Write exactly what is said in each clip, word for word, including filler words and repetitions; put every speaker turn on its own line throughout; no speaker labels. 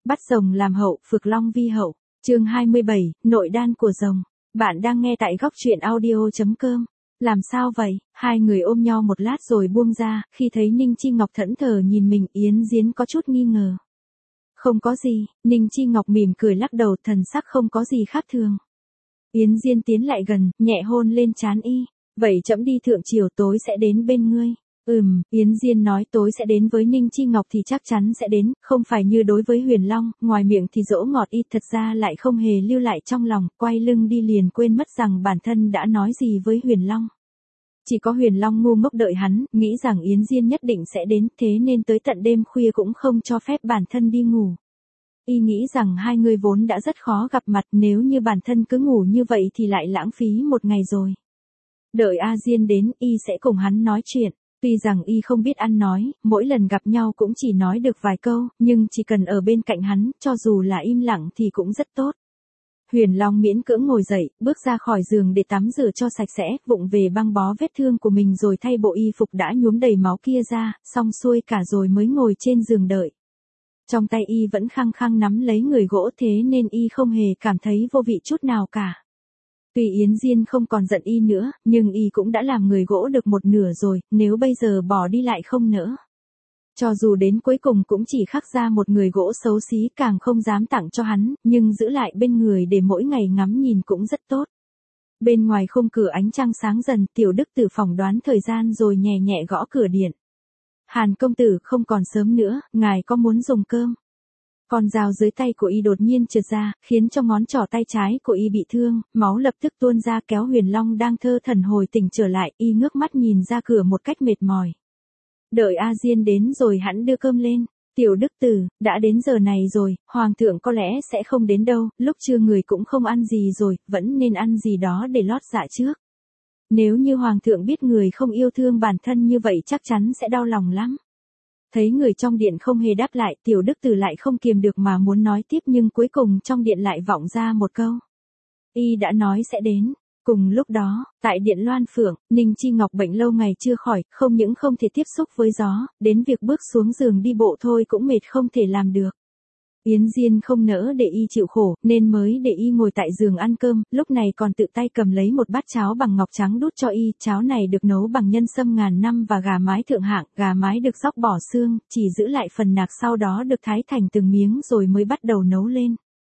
Bắt rồng làm hậu, phược long vi hậu. Chương hai mươi bảy, nội đan của rồng. Bạn đang nghe tại góc truyện audio chấm com. Làm sao vậy? Hai người ôm nhau một lát rồi buông ra, khi thấy Ninh Chi Ngọc thẫn thờ nhìn mình, Yến Diên có chút nghi ngờ. Không có gì, Ninh Chi Ngọc mỉm cười lắc đầu, thần sắc không có gì khác thường. Yến Diên tiến lại gần, nhẹ hôn lên trán y. Vậy trẫm đi thượng triều, tối sẽ đến bên ngươi. Ừm, Yến Diên nói tối sẽ đến với Ninh Chi Ngọc thì chắc chắn sẽ đến, không phải như đối với Huyền Long, ngoài miệng thì dỗ ngọt y, thật ra lại không hề lưu lại trong lòng, quay lưng đi liền quên mất rằng bản thân đã nói gì với Huyền Long. Chỉ có Huyền Long ngu ngốc đợi hắn, nghĩ rằng Yến Diên nhất định sẽ đến, thế nên tới tận đêm khuya cũng không cho phép bản thân đi ngủ. Y nghĩ rằng hai người vốn đã rất khó gặp mặt, nếu như bản thân cứ ngủ như vậy thì lại lãng phí một ngày rồi. Đợi A Diên đến, y sẽ cùng hắn nói chuyện. Tuy rằng y không biết ăn nói, mỗi lần gặp nhau cũng chỉ nói được vài câu, nhưng chỉ cần ở bên cạnh hắn, cho dù là im lặng thì cũng rất tốt. Huyền Long miễn cưỡng ngồi dậy, bước ra khỏi giường để tắm rửa cho sạch sẽ, vụng về băng bó vết thương của mình rồi thay bộ y phục đã nhuốm đầy máu kia ra, xong xuôi cả rồi mới ngồi trên giường đợi. Trong tay y vẫn khăng khăng nắm lấy người gỗ, thế nên y không hề cảm thấy vô vị chút nào cả. Tuy Yến Diên không còn giận y nữa, nhưng y cũng đã làm người gỗ được một nửa rồi, nếu bây giờ bỏ đi lại không nỡ. Cho dù đến cuối cùng cũng chỉ khắc ra một người gỗ xấu xí, càng không dám tặng cho hắn, nhưng giữ lại bên người để mỗi ngày ngắm nhìn cũng rất tốt. Bên ngoài khung cửa ánh trăng sáng dần, Tiểu Đức Tử phỏng đoán thời gian rồi nhẹ nhẹ gõ cửa điện. Hàn công tử, không còn sớm nữa, ngài có muốn dùng cơm? Con dao dưới tay của y đột nhiên trượt ra, khiến cho ngón trỏ tay trái của y bị thương, máu lập tức tuôn ra, kéo Huyền Long đang thơ thẩn hồi tỉnh trở lại, y ngước mắt nhìn ra cửa một cách mệt mỏi. Đợi A Diên đến rồi hắn đưa cơm lên. Tiểu Đức Tử, đã đến giờ này rồi, Hoàng thượng có lẽ sẽ không đến đâu, lúc trưa người cũng không ăn gì rồi, vẫn nên ăn gì đó để lót dạ trước. Nếu như Hoàng thượng biết người không yêu thương bản thân như vậy chắc chắn sẽ đau lòng lắm. Thấy người trong điện không hề đáp lại, Tiểu Đức Tử lại không kiềm được mà muốn nói tiếp, nhưng cuối cùng trong điện lại vọng ra một câu. Y đã nói sẽ đến. Cùng lúc đó, tại điện Loan Phượng, Ninh Chi Ngọc bệnh lâu ngày chưa khỏi, không những không thể tiếp xúc với gió, đến việc bước xuống giường đi bộ thôi cũng mệt không thể làm được. Yến Diên không nỡ để y chịu khổ, nên mới để y ngồi tại giường ăn cơm, lúc này còn tự tay cầm lấy một bát cháo bằng ngọc trắng đút cho y, cháo này được nấu bằng nhân sâm ngàn năm và gà mái thượng hạng, gà mái được xóc bỏ xương, chỉ giữ lại phần nạc, sau đó được thái thành từng miếng rồi mới bắt đầu nấu lên.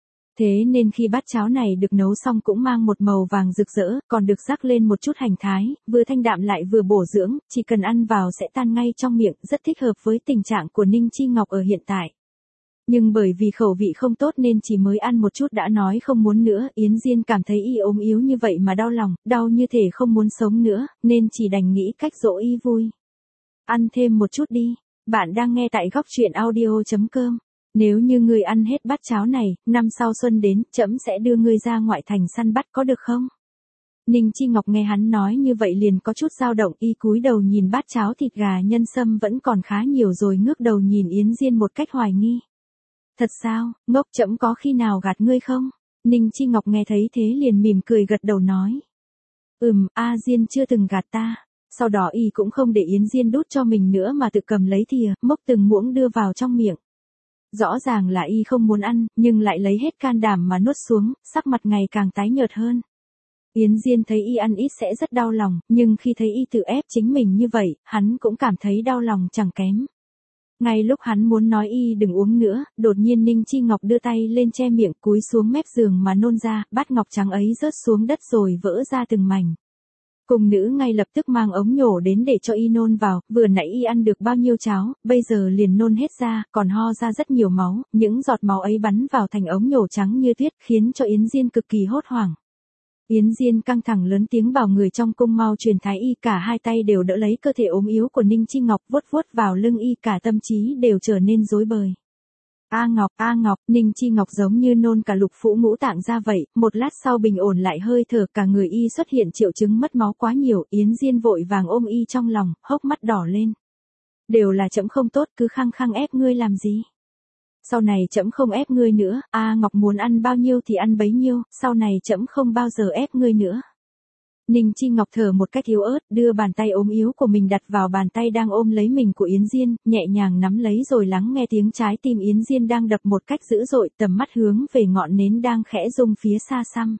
Thế nên khi bát cháo này được nấu xong cũng mang một màu vàng rực rỡ, còn được rắc lên một chút hành thái, vừa thanh đạm lại vừa bổ dưỡng, chỉ cần ăn vào sẽ tan ngay trong miệng, rất thích hợp với tình trạng của Ninh Chi Ngọc ở hiện tại. Nhưng bởi vì khẩu vị không tốt nên chỉ mới ăn một chút đã nói không muốn nữa, Yến Diên cảm thấy y ốm yếu như vậy mà đau lòng, đau như thể không muốn sống nữa, nên chỉ đành nghĩ cách dỗ y vui. Ăn thêm một chút đi, bạn đang nghe tại góc truyện audio chấm com. Nếu như ngươi ăn hết bát cháo này, năm sau xuân đến, trẫm sẽ đưa ngươi ra ngoại thành săn bắt, có được không? Ninh Chi Ngọc nghe hắn nói như vậy liền có chút dao động, y cúi đầu nhìn bát cháo thịt gà nhân sâm vẫn còn khá nhiều rồi ngước đầu nhìn Yến Diên một cách hoài nghi. Thật sao, ngốc, trẫm có khi nào gạt ngươi không? Ninh Chi Ngọc nghe thấy thế liền mỉm cười gật đầu nói. Ừm, A Diên chưa từng gạt ta. Sau đó y cũng không để Yến Diên đút cho mình nữa mà tự cầm lấy thìa, mốc từng muỗng đưa vào trong miệng. Rõ ràng là y không muốn ăn, nhưng lại lấy hết can đảm mà nuốt xuống, sắc mặt ngày càng tái nhợt hơn. Yến Diên thấy y ăn ít sẽ rất đau lòng, nhưng khi thấy y tự ép chính mình như vậy, hắn cũng cảm thấy đau lòng chẳng kém. Ngay lúc hắn muốn nói y đừng uống nữa, đột nhiên Ninh Chi Ngọc đưa tay lên che miệng, cúi xuống mép giường mà nôn ra, bát ngọc trắng ấy rớt xuống đất rồi vỡ ra từng mảnh. Cung nữ ngay lập tức mang ống nhổ đến để cho y nôn vào, vừa nãy y ăn được bao nhiêu cháo, bây giờ liền nôn hết ra, còn ho ra rất nhiều máu, những giọt máu ấy bắn vào thành ống nhổ trắng như tuyết, khiến cho Yến Diên cực kỳ hốt hoảng. Yến Diên căng thẳng lớn tiếng bảo người trong cung mau truyền thái y, cả hai tay đều đỡ lấy cơ thể ốm yếu của Ninh Chi Ngọc, vuốt vuốt vào lưng y, cả tâm trí đều trở nên rối bời. A Ngọc, A Ngọc, Ninh Chi Ngọc giống như nôn cả lục phủ ngũ tạng ra vậy, một lát sau bình ổn lại hơi thở, cả người y xuất hiện triệu chứng mất máu quá nhiều, Yến Diên vội vàng ôm y trong lòng, hốc mắt đỏ lên. Đều là trẫm không tốt, cứ khăng khăng ép ngươi làm gì? Sau này trẫm không ép ngươi nữa, A Ngọc muốn ăn bao nhiêu thì ăn bấy nhiêu, sau này trẫm không bao giờ ép ngươi nữa. Ninh Chi Ngọc thở một cách yếu ớt, đưa bàn tay ốm yếu của mình đặt vào bàn tay đang ôm lấy mình của Yến Diên, nhẹ nhàng nắm lấy rồi lắng nghe tiếng trái tim Yến Diên đang đập một cách dữ dội, tầm mắt hướng về ngọn nến đang khẽ rung phía xa xăm.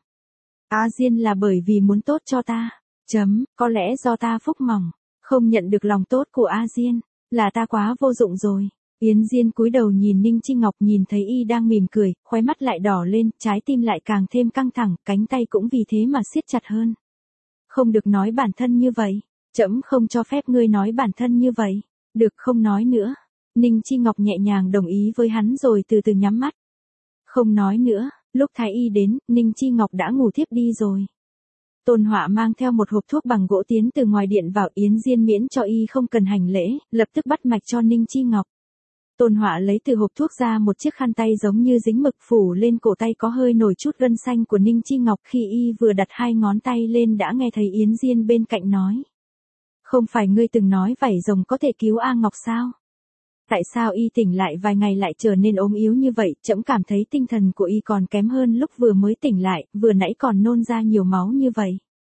A Diên là bởi vì muốn tốt cho ta. Chấm, có lẽ do ta phúc mỏng, không nhận được lòng tốt của A Diên, là ta quá vô dụng rồi. Yến Diên cúi đầu nhìn Ninh Chi Ngọc, nhìn thấy y đang mỉm cười, khóe mắt lại đỏ lên, trái tim lại càng thêm căng thẳng, cánh tay cũng vì thế mà siết chặt hơn. Không được nói bản thân như vậy, trẫm không cho phép ngươi nói bản thân như vậy. Được, không nói nữa. Ninh Chi Ngọc nhẹ nhàng đồng ý với hắn rồi từ từ nhắm mắt. Không nói nữa, lúc thái y đến, Ninh Chi Ngọc đã ngủ thiếp đi rồi. Tôn Họa mang theo một hộp thuốc bằng gỗ tiến từ ngoài điện vào. Yến Diên miễn cho y không cần hành lễ, lập tức bắt mạch cho Ninh Chi Ngọc. Tôn Họa lấy từ hộp thuốc ra một chiếc khăn tay giống như dính mực, phủ lên cổ tay có hơi nổi chút gân xanh của Ninh Chi Ngọc. Khi y vừa đặt hai ngón tay lên đã nghe thấy Yến Diên bên cạnh nói. Không phải ngươi từng nói vảy rồng có thể cứu A Ngọc sao? Tại sao y tỉnh lại vài ngày lại trở nên ốm yếu như vậy? Trẫm cảm thấy tinh thần của y còn kém hơn lúc vừa mới tỉnh lại, vừa nãy còn nôn ra nhiều máu như vậy.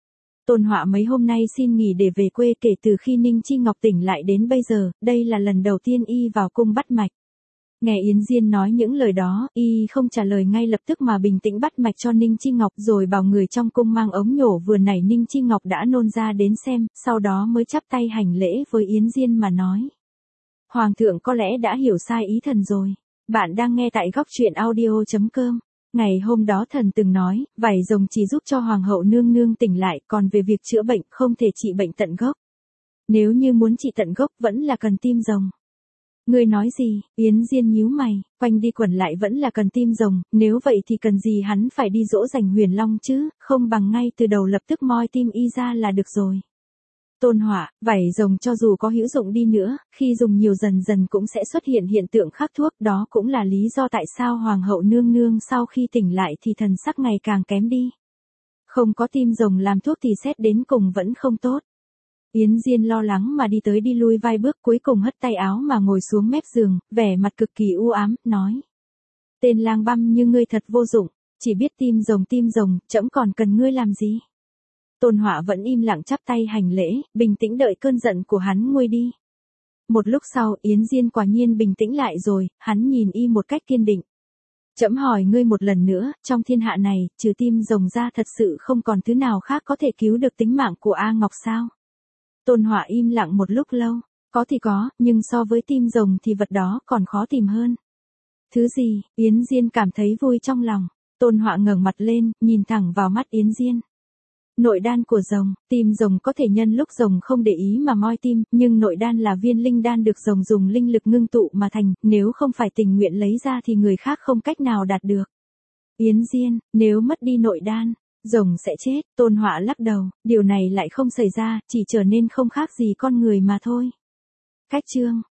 Tôn Họa mấy hôm nay xin nghỉ để về quê, kể từ khi Ninh Chi Ngọc tỉnh lại đến bây giờ, đây là lần đầu tiên y vào cung bắt mạch. Nghe Yến Diên nói những lời đó, y không trả lời ngay lập tức mà bình tĩnh bắt mạch cho Ninh Chi Ngọc, rồi bảo người trong cung mang ống nhổ vừa nãy Ninh Chi Ngọc đã nôn ra đến xem, sau đó mới chắp tay hành lễ với Yến Diên mà nói. Hoàng thượng có lẽ đã hiểu sai ý thần rồi. Bạn đang nghe tại góc truyện audio chấm com. Ngày hôm đó thần từng nói, vảy rồng chỉ giúp cho hoàng hậu nương nương tỉnh lại, còn về việc chữa bệnh không thể trị bệnh tận gốc. Nếu như muốn trị tận gốc vẫn là cần tim rồng. Ngươi nói gì? Yến Diên nhíu mày, quanh đi quẩn lại vẫn là cần tim rồng, nếu vậy thì cần gì hắn phải đi dỗ dành Huyền Long chứ, không bằng ngay từ đầu lập tức moi tim y ra là được rồi. Tôn Họa, vảy rồng cho dù có hữu dụng đi nữa, khi dùng nhiều dần dần cũng sẽ xuất hiện hiện tượng khắc thuốc, đó cũng là lý do tại sao hoàng hậu nương nương sau khi tỉnh lại thì thần sắc ngày càng kém đi. Không có tim rồng làm thuốc thì xét đến cùng vẫn không tốt. Yến Diên lo lắng mà đi tới đi lui vài bước, cuối cùng hất tay áo mà ngồi xuống mép giường, vẻ mặt cực kỳ u ám, nói. Tên lang băm như ngươi thật vô dụng, chỉ biết tim rồng tim rồng, trẫm còn cần ngươi làm gì? Tôn Họa vẫn im lặng chắp tay hành lễ, bình tĩnh đợi cơn giận của hắn nguôi đi. Một lúc sau, Yến Diên quả nhiên bình tĩnh lại rồi, hắn nhìn y một cách kiên định. Trẫm hỏi ngươi một lần nữa, trong thiên hạ này, trừ tim rồng ra thật sự không còn thứ nào khác có thể cứu được tính mạng của A Ngọc sao? Tôn Họa im lặng một lúc lâu, có thì có, nhưng so với tim rồng thì vật đó còn khó tìm hơn. Thứ gì? Yến Diên cảm thấy vui trong lòng. Tôn Họa ngẩng mặt lên, nhìn thẳng vào mắt Yến Diên. Nội đan của rồng, tim rồng có thể nhân lúc rồng không để ý mà moi tim, nhưng nội đan là viên linh đan được rồng dùng linh lực ngưng tụ mà thành, nếu không phải tình nguyện lấy ra thì người khác không cách nào đạt được. Yến Diên, nếu mất đi nội đan, rồng sẽ chết. Tôn Họa lắc đầu, điều này lại không xảy ra, chỉ trở nên không khác gì con người mà thôi. Cách chương